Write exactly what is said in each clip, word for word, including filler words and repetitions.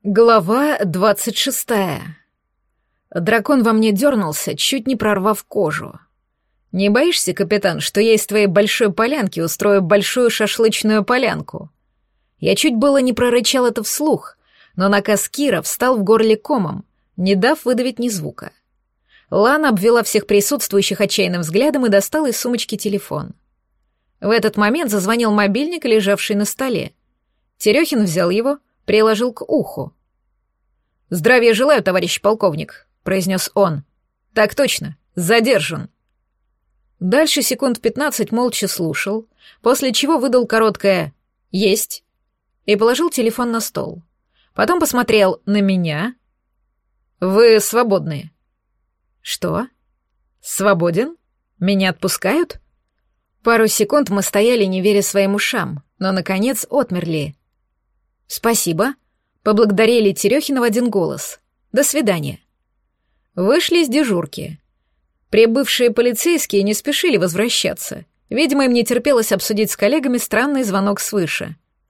Глава двадцать шестая. Дракон во мне дернулся, чуть не прорвав кожу. «Не боишься, капитан, что я из твоей большой полянки устрою большую шашлычную полянку?» Я чуть было не прорычал это вслух, но наказ Кира встал в горле комом, не дав выдавить ни звука. Лана обвела всех присутствующих отчаянным взглядом и достала из сумочки телефон. В этот момент зазвонил мобильник, лежавший на столе. Терехин взял его, приложил к уху. «Здравия желаю, товарищ полковник», — произнес он. «Так точно, задержан». Дальше секунд пятнадцать молча слушал, после чего выдал короткое «Есть» и положил телефон на стол. Потом посмотрел на меня. «Вы свободны». «Что? Свободен? Меня отпускают?» Пару секунд мы стояли, не веря своим ушам, но, наконец, отмерли. «Спасибо», — поблагодарили Терехина в один голос. «До свидания». Вышли из дежурки. Прибывшие полицейские не спешили возвращаться. Видимо, им не терпелось обсудить с коллегами странный звонок свыше.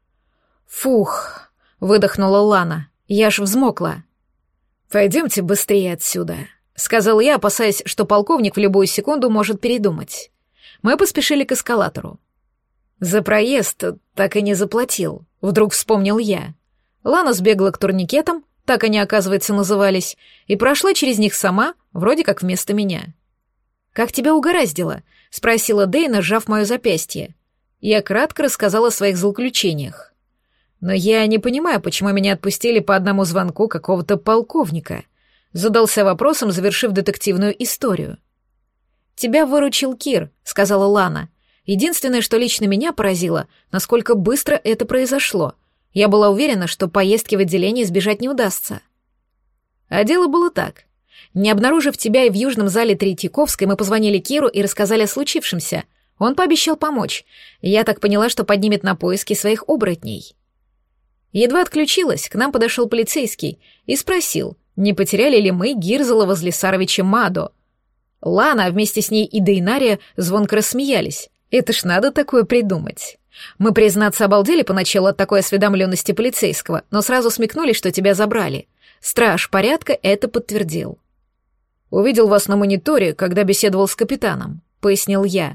«Фух», — выдохнула Лана, — «я ж взмокла». «Пойдемте быстрее отсюда», — сказал я, опасаясь, что полковник в любую секунду может передумать. Мы поспешили к эскалатору. «За проезд так и не заплатил», — вдруг вспомнил я. Лана сбегала к турникетам, так они, оказывается, назывались, и прошла через них сама, вроде как вместо меня. «Как тебя угораздило?» — спросила Дейна, сжав мое запястье. Я кратко рассказала о своих злоключениях. «Но я не понимаю, почему меня отпустили по одному звонку какого-то полковника», — задался вопросом, завершив детективную историю. «Тебя выручил Кир», — сказала Лана. «Единственное, что лично меня поразило, насколько быстро это произошло. Я была уверена, что поездки в отделение избежать не удастся». А дело было так. Не обнаружив тебя и в южном зале Третьяковской, мы позвонили Киру и рассказали о случившемся. Он пообещал помочь. Я так поняла, что поднимет на поиски своих оборотней. Едва отключилась, к нам подошел полицейский и спросил, не потеряли ли мы Гирзела возле Саровича Мадо. Лана, а вместе с ней и Дейнария звонко рассмеялись. Это ж надо такое придумать. Мы, признаться, обалдели поначалу от такой осведомленности полицейского, но сразу смекнули, что тебя забрали. Страж порядка это подтвердил. «Увидел вас на мониторе, когда беседовал с капитаном», — пояснил я.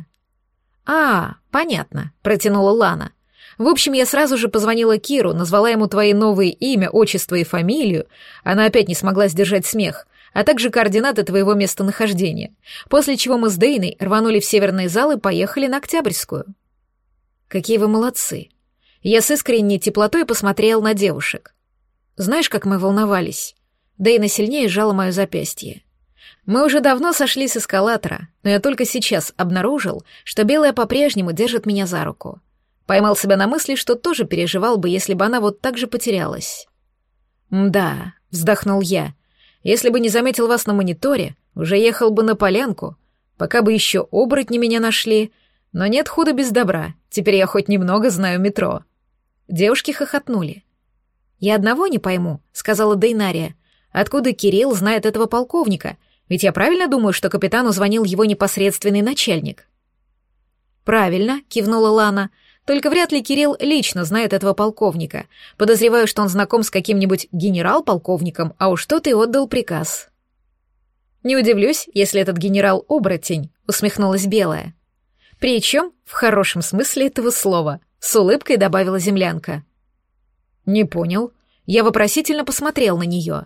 «А, понятно», — протянула Лана. «В общем, я сразу же позвонила Киру, назвала ему твои новые имя, отчество и фамилию. Она опять не смогла сдержать смех, а также координаты твоего местонахождения, после чего мы с Дейной рванули в северный зал и поехали на Октябрьскую». «Какие вы молодцы!» Я с искренней теплотой посмотрел на девушек. «Знаешь, как мы волновались?» Дейна сильнее сжала мое запястье. «Мы уже давно сошли с эскалатора, но я только сейчас обнаружил, что Белая по-прежнему держит меня за руку. Поймал себя на мысли, что тоже переживал бы, если бы она вот так же потерялась». «Да», — вздохнул я, — «если бы не заметил вас на мониторе, уже ехал бы на полянку, пока бы еще оборотни меня нашли. Но нет худа без добра, теперь я хоть немного знаю метро». Девушки хохотнули. «Я одного не пойму», — сказала Дейнария. «Откуда Кирилл знает этого полковника? Ведь я правильно думаю, что капитану звонил его непосредственный начальник?» «Правильно», — кивнула Лана. «Только вряд ли Кирилл лично знает этого полковника. Подозреваю, что он знаком с каким-нибудь генерал-полковником, а уж тот и отдал приказ». «Не удивлюсь, если этот генерал — оборотень», — усмехнулась Белая. «Причем в хорошем смысле этого слова», — с улыбкой добавила землянка. «Не понял». Я вопросительно посмотрел на нее.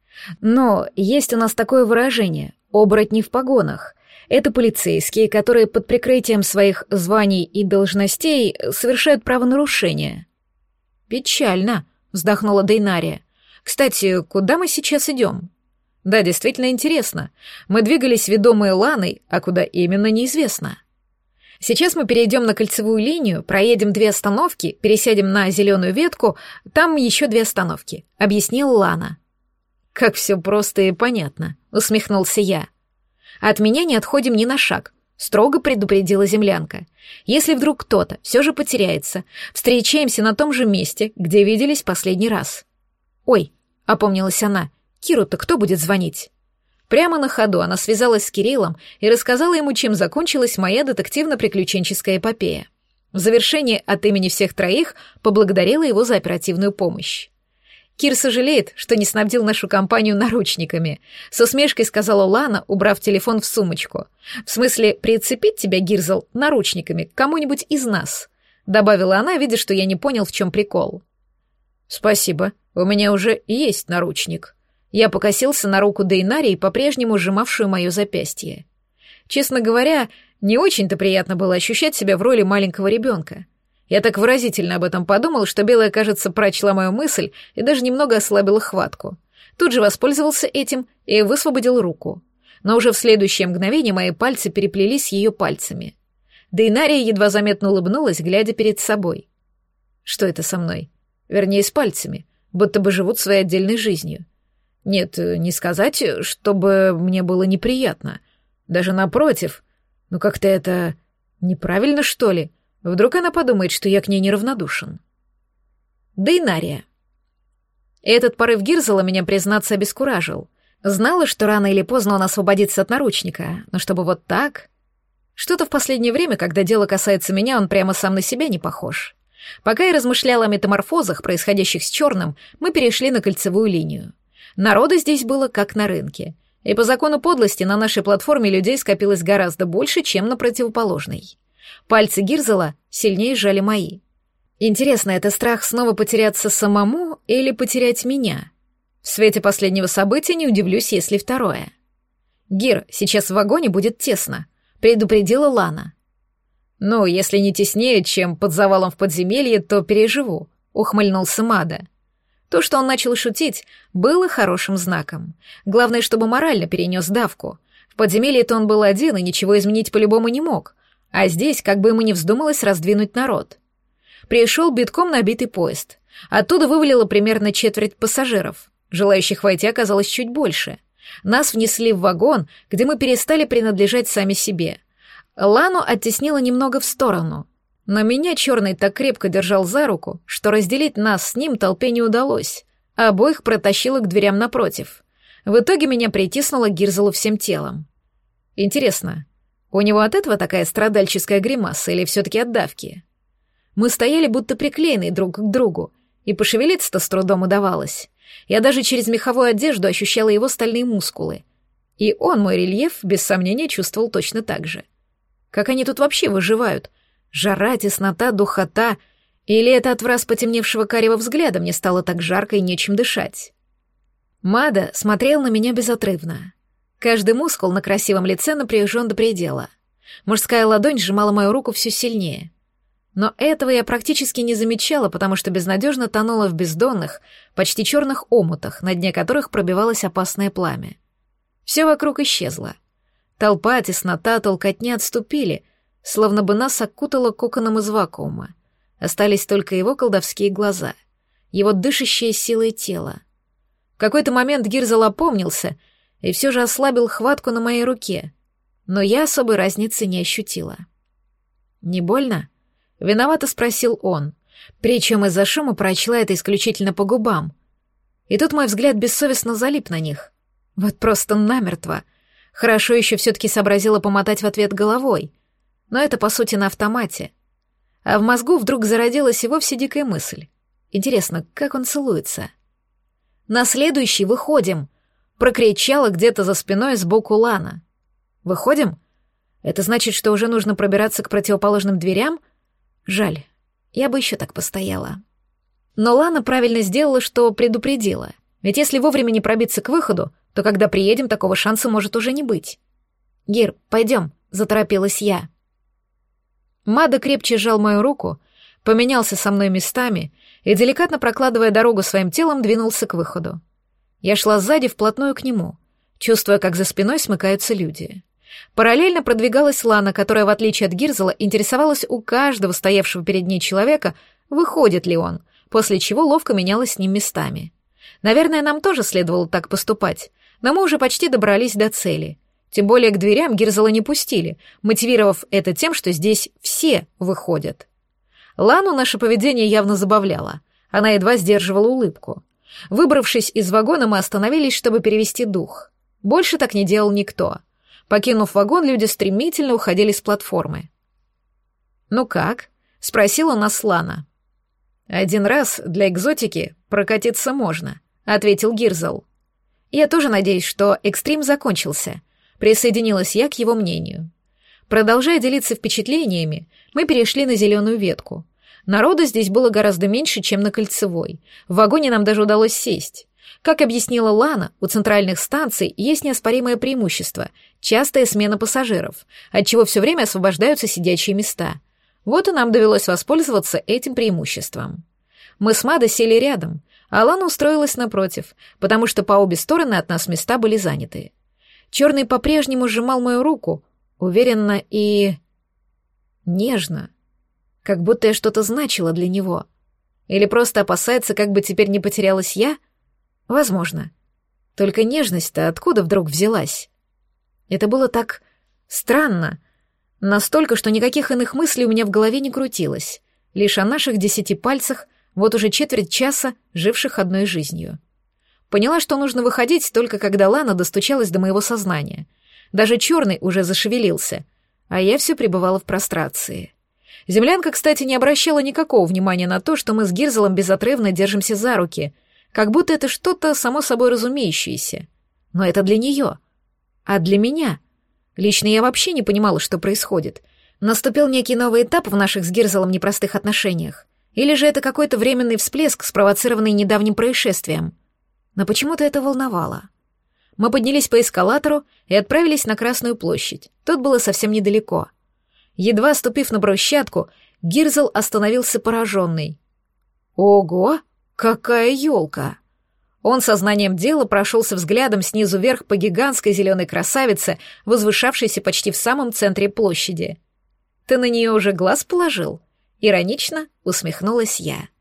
«Но есть у нас такое выражение — оборотни в погонах. Это полицейские, которые под прикрытием своих званий и должностей совершают правонарушения». «Печально», — вздохнула Дейнария. «Кстати, куда мы сейчас идем?» «Да, действительно интересно. Мы двигались ведомые Ланой, а куда именно неизвестно». «Сейчас мы перейдем на кольцевую линию, проедем две остановки, пересядем на зеленую ветку, там еще две остановки», — объяснила Лана. «Как все просто и понятно», — усмехнулся я. «От меня не отходим ни на шаг», — строго предупредила землянка. «Если вдруг кто-то все же потеряется, встречаемся на том же месте, где виделись последний раз». «Ой», — опомнилась она, — «Киру-то кто будет звонить?» Прямо на ходу она связалась с Кириллом и рассказала ему, чем закончилась моя детективно-приключенческая эпопея. В завершение от имени всех троих поблагодарила его за оперативную помощь. Кир сожалеет, что не снабдил нашу компанию наручниками. С усмешкой сказала Лана, убрав телефон в сумочку. В смысле, прицепить тебя, Гирзл, наручниками к кому-нибудь из нас. Добавила она, видя, что я не понял, в чем прикол. Спасибо, у меня уже есть наручник. Я покосился на руку Дейнарии, по-прежнему сжимавшую мое запястье. Честно говоря, не очень-то приятно было ощущать себя в роли маленького ребенка. Я так выразительно об этом подумал, что Белая, кажется, прочла мою мысль и даже немного ослабила хватку. Тут же воспользовался этим и высвободил руку. Но уже в следующее мгновение мои пальцы переплелись с ее пальцами. Дейнария едва заметно улыбнулась, глядя перед собой. Что это со мной? Вернее, с пальцами, будто бы живут своей отдельной жизнью. Нет, не сказать, чтобы мне было неприятно. Даже напротив. Ну как-то это неправильно, что ли? Вдруг она подумает, что я к ней неравнодушен. Дейнария. Этот порыв Гирзела меня, признаться, обескуражил. Знала, что рано или поздно он освободится от наручника, но чтобы вот так... Что-то в последнее время, когда дело касается меня, он прямо сам на себя не похож. Пока я размышляла о метаморфозах, происходящих с черным, мы перешли на кольцевую линию. Народа здесь было как на рынке, и по закону подлости на нашей платформе людей скопилось гораздо больше, чем на противоположной. Пальцы Гирзела сильнее сжали мои. Интересно, это страх снова потеряться самому или потерять меня? В свете последнего события не удивлюсь, если второе. «Гир, сейчас в вагоне будет тесно», — предупредила Лана. «Ну, если не теснее, чем под завалом в подземелье, то переживу», — ухмыльнулся Мада. То, что он начал шутить, было хорошим знаком. Главное, чтобы морально перенес давку. В подземелье-то он был один и ничего изменить по-любому не мог. А здесь, как бы ему ни вздумалось, раздвинуть народ. Пришел битком набитый поезд. Оттуда вывалило примерно четверть пассажиров. Желающих войти оказалось чуть больше. Нас внесли в вагон, где мы перестали принадлежать сами себе. Лану оттеснило немного в сторону. Но меня черный так крепко держал за руку, что разделить нас с ним толпе не удалось. А обоих протащило к дверям напротив. В итоге меня притиснуло к Гирзелу всем телом. Интересно, у него от этого такая страдальческая гримаса или все-таки от давки? Мы стояли будто приклеенные друг к другу, и пошевелиться-то с трудом удавалось. Я даже через меховую одежду ощущала его стальные мускулы. И он, мой рельеф, без сомнения, чувствовал точно так же. Как они тут вообще выживают? Жара, теснота, духота. Или это от враз потемневшего карего взгляда мне стало так жарко и нечем дышать? Мада смотрел на меня безотрывно. Каждый мускул на красивом лице напряжен до предела. Мужская ладонь сжимала мою руку все сильнее. Но этого я практически не замечала, потому что безнадежно тонула в бездонных, почти черных омутах, на дне которых пробивалось опасное пламя. Все вокруг исчезло. Толпа, теснота, толкотня отступили, словно бы нас окутало коконом из вакуума. Остались только его колдовские глаза, его дышащее силой тело. В какой-то момент Гирзел опомнился и все же ослабил хватку на моей руке, но я особой разницы не ощутила. «Не больно?» — виновато спросил он, причем из-за шума прочла это исключительно по губам. И тут мой взгляд бессовестно залип на них. Вот просто намертво. Хорошо еще все-таки сообразила помотать в ответ головой, но это, по сути, на автомате. А в мозгу вдруг зародилась и вовсе дикая мысль. Интересно, как он целуется? «На следующий выходим!» — прокричала где-то за спиной сбоку Лана. «Выходим? Это значит, что уже нужно пробираться к противоположным дверям? Жаль, я бы еще так постояла». Но Лана правильно сделала, что предупредила. Ведь если вовремя не пробиться к выходу, то когда приедем, такого шанса может уже не быть. «Гир, пойдем», — заторопилась я. Мада крепче сжал мою руку, поменялся со мной местами и, деликатно прокладывая дорогу своим телом, двинулся к выходу. Я шла сзади вплотную к нему, чувствуя, как за спиной смыкаются люди. Параллельно продвигалась Лана, которая, в отличие от Гирзела, интересовалась у каждого стоявшего перед ней человека, выходит ли он, после чего ловко менялась с ним местами. Наверное, нам тоже следовало так поступать, но мы уже почти добрались до цели. Тем более к дверям Гирзела не пустили, мотивировав это тем, что здесь все выходят. Лану наше поведение явно забавляло. Она едва сдерживала улыбку. Выбравшись из вагона, мы остановились, чтобы перевести дух. Больше так не делал никто. Покинув вагон, люди стремительно уходили с платформы. «Ну как?» — спросила нас Лана. «Один раз для экзотики прокатиться можно», — ответил Гирзл. «Я тоже надеюсь, что экстрим закончился», — присоединилась я к его мнению. Продолжая делиться впечатлениями, мы перешли на зеленую ветку. Народу здесь было гораздо меньше, чем на Кольцевой. В вагоне нам даже удалось сесть. Как объяснила Лана, у центральных станций есть неоспоримое преимущество — частая смена пассажиров, отчего все время освобождаются сидячие места. Вот и нам довелось воспользоваться этим преимуществом. Мы с Мадой сели рядом, а Лана устроилась напротив, потому что по обе стороны от нас места были заняты. Черный по-прежнему сжимал мою руку, уверенно и... нежно, как будто я что-то значила для него. Или просто опасается, как бы теперь не потерялась я? Возможно. Только нежность-то откуда вдруг взялась? Это было так странно, настолько, что никаких иных мыслей у меня в голове не крутилось, лишь о наших десяти пальцах, вот уже четверть часа, живших одной жизнью. Поняла, что нужно выходить, только когда Лана достучалась до моего сознания. Даже черный уже зашевелился, а я все пребывала в прострации. Землянка, кстати, не обращала никакого внимания на то, что мы с Гирзелом безотрывно держимся за руки, как будто это что-то само собой разумеющееся. Но это для нее. А для меня? Лично я вообще не понимала, что происходит. Наступил некий новый этап в наших с Гирзелом непростых отношениях. Или же это какой-то временный всплеск, спровоцированный недавним происшествием. Но почему-то это волновало. Мы поднялись по эскалатору и отправились на Красную площадь. Тут было совсем недалеко. Едва ступив на брусчатку, Гирзл остановился пораженный. «Ого, какая елка!» Он сознанием дела прошелся взглядом снизу вверх по гигантской зеленой красавице, возвышавшейся почти в самом центре площади. «Ты на нее уже глаз положил?» — иронично усмехнулась я.